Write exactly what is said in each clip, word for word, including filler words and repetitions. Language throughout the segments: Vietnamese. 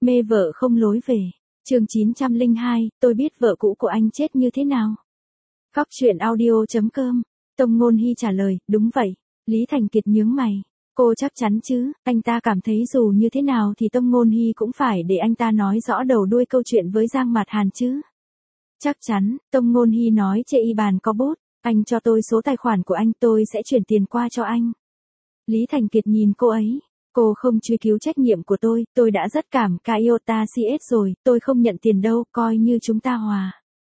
Mê vợ không lối về. Chương chín trăm lẻ hai, tôi biết vợ cũ của anh chết như thế nào. Khóc chuyện audio chấm com. Tông Ngôn Hy trả lời, đúng vậy. Lý Thành Kiệt nhướng mày. Cô chắc chắn chứ? Anh ta cảm thấy dù như thế nào thì Tông Ngôn Hy cũng phải để anh ta nói rõ đầu đuôi câu chuyện với Giang Mạt Hàn chứ. Chắc chắn, Tông Ngôn Hy nói chê y bàn có bút. Anh cho tôi số tài khoản của anh, tôi sẽ chuyển tiền qua cho anh. Lý Thành Kiệt nhìn cô ấy. Cô không truy cứu trách nhiệm của tôi, tôi đã rất cảm cả iota xê ét rồi, tôi không nhận tiền đâu, coi như chúng ta hòa.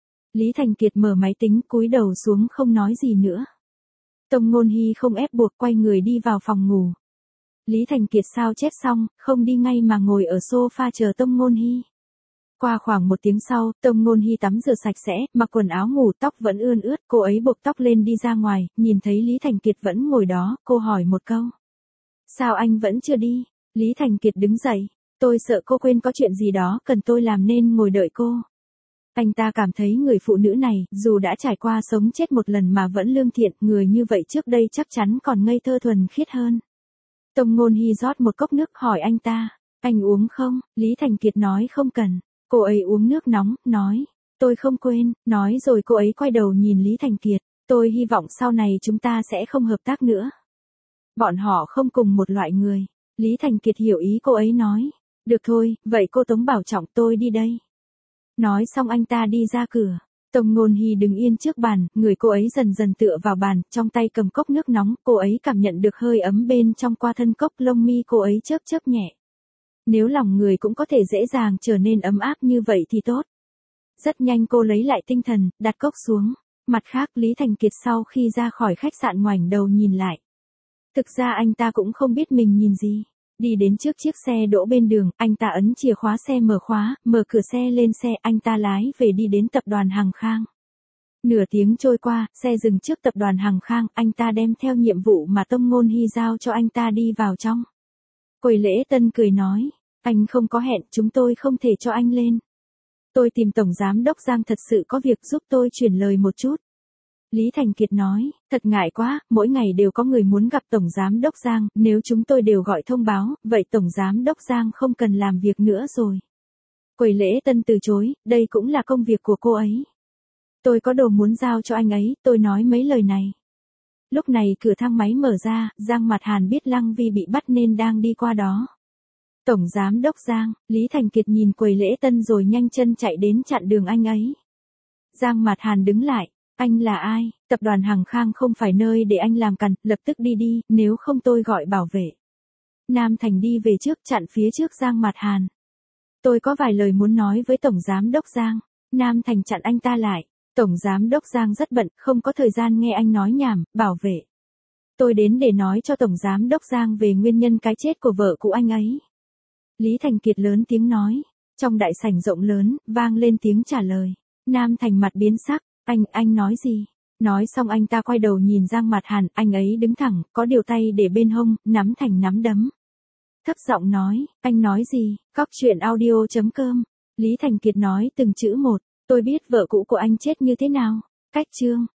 Lý Thành Kiệt mở máy tính, cúi đầu xuống không nói gì nữa. Tông Ngôn Hy không ép buộc, quay người đi vào phòng ngủ. Lý Thành Kiệt sao chép xong, không đi ngay mà ngồi ở sofa chờ Tông Ngôn Hy. Qua khoảng một tiếng sau, Tông Ngôn Hy tắm rửa sạch sẽ, mặc quần áo ngủ, tóc vẫn ươn ướt, cô ấy buộc tóc lên đi ra ngoài, nhìn thấy Lý Thành Kiệt vẫn ngồi đó, cô hỏi một câu. Sao anh vẫn chưa đi? Lý Thành Kiệt đứng dậy. Tôi sợ cô quên có chuyện gì đó cần tôi làm nên ngồi đợi cô. Anh ta cảm thấy người phụ nữ này, dù đã trải qua sống chết một lần mà vẫn lương thiện, người như vậy trước đây chắc chắn còn ngây thơ thuần khiết hơn. Tông Ngôn Hy rót một cốc nước hỏi anh ta, anh uống không? Lý Thành Kiệt nói không cần. Cô ấy uống nước nóng, nói, tôi không quên, nói rồi cô ấy quay đầu nhìn Lý Thành Kiệt, tôi hy vọng sau này chúng ta sẽ không hợp tác nữa. Bọn họ không cùng một loại người. Lý Thành Kiệt hiểu ý cô ấy nói. Được thôi, vậy cô Tống bảo trọng tôi đi đây. Nói xong anh ta đi ra cửa. Tông Ngôn Hy đứng yên trước bàn, người cô ấy dần dần tựa vào bàn, trong tay cầm cốc nước nóng, cô ấy cảm nhận được hơi ấm bên trong qua thân cốc, lông mi cô ấy chớp chớp nhẹ. Nếu lòng người cũng có thể dễ dàng trở nên ấm áp như vậy thì tốt. Rất nhanh cô lấy lại tinh thần, đặt cốc xuống. Mặt khác Lý Thành Kiệt sau khi ra khỏi khách sạn ngoảnh đầu nhìn lại. Thực ra anh ta cũng không biết mình nhìn gì. Đi đến trước chiếc xe đỗ bên đường, anh ta ấn chìa khóa xe mở khóa, mở cửa xe lên xe, anh ta lái về đi đến tập đoàn Hằng Khang. Nửa tiếng trôi qua, xe dừng trước tập đoàn Hằng Khang, anh ta đem theo nhiệm vụ mà Tông Ngôn Hy giao cho anh ta đi vào trong. Quầy lễ tân cười nói, anh không có hẹn, chúng tôi không thể cho anh lên. Tôi tìm Tổng Giám Đốc Giang thật sự có việc, giúp tôi chuyển lời một chút. Lý Thành Kiệt nói, thật ngại quá, mỗi ngày đều có người muốn gặp Tổng Giám Đốc Giang, nếu chúng tôi đều gọi thông báo, vậy Tổng Giám Đốc Giang không cần làm việc nữa rồi. Quầy lễ tân từ chối, đây cũng là công việc của cô ấy. Tôi có đồ muốn giao cho anh ấy, tôi nói mấy lời này. Lúc này cửa thang máy mở ra, Giang Mạt Hàn biết Lăng Vi bị bắt nên đang đi qua đó. Tổng Giám Đốc Giang, Lý Thành Kiệt nhìn quầy lễ tân rồi nhanh chân chạy đến chặn đường anh ấy. Giang Mạt Hàn đứng lại. Anh là ai? Tập đoàn Hằng Khang không phải nơi để anh làm cằn, lập tức đi đi, nếu không tôi gọi bảo vệ. Nam Thành đi về trước chặn phía trước Giang Mạt Hàn. Tôi có vài lời muốn nói với Tổng Giám Đốc Giang. Nam Thành chặn anh ta lại. Tổng Giám Đốc Giang rất bận, không có thời gian nghe anh nói nhảm, bảo vệ. Tôi đến để nói cho Tổng Giám Đốc Giang về nguyên nhân cái chết của vợ cũ anh ấy. Lý Thành Kiệt lớn tiếng nói. Trong đại sảnh rộng lớn, vang lên tiếng trả lời. Nam Thành mặt biến sắc. Anh, anh nói gì? Nói xong anh ta quay đầu nhìn Giang Mạt Hàn, anh ấy đứng thẳng, có điều tay để bên hông, nắm thành nắm đấm. Thấp giọng nói, anh nói gì? Khóc chuyện audio chấm com. Lý Thành Kiệt nói từng chữ một, tôi biết vợ cũ của anh chết như thế nào. Cách chương.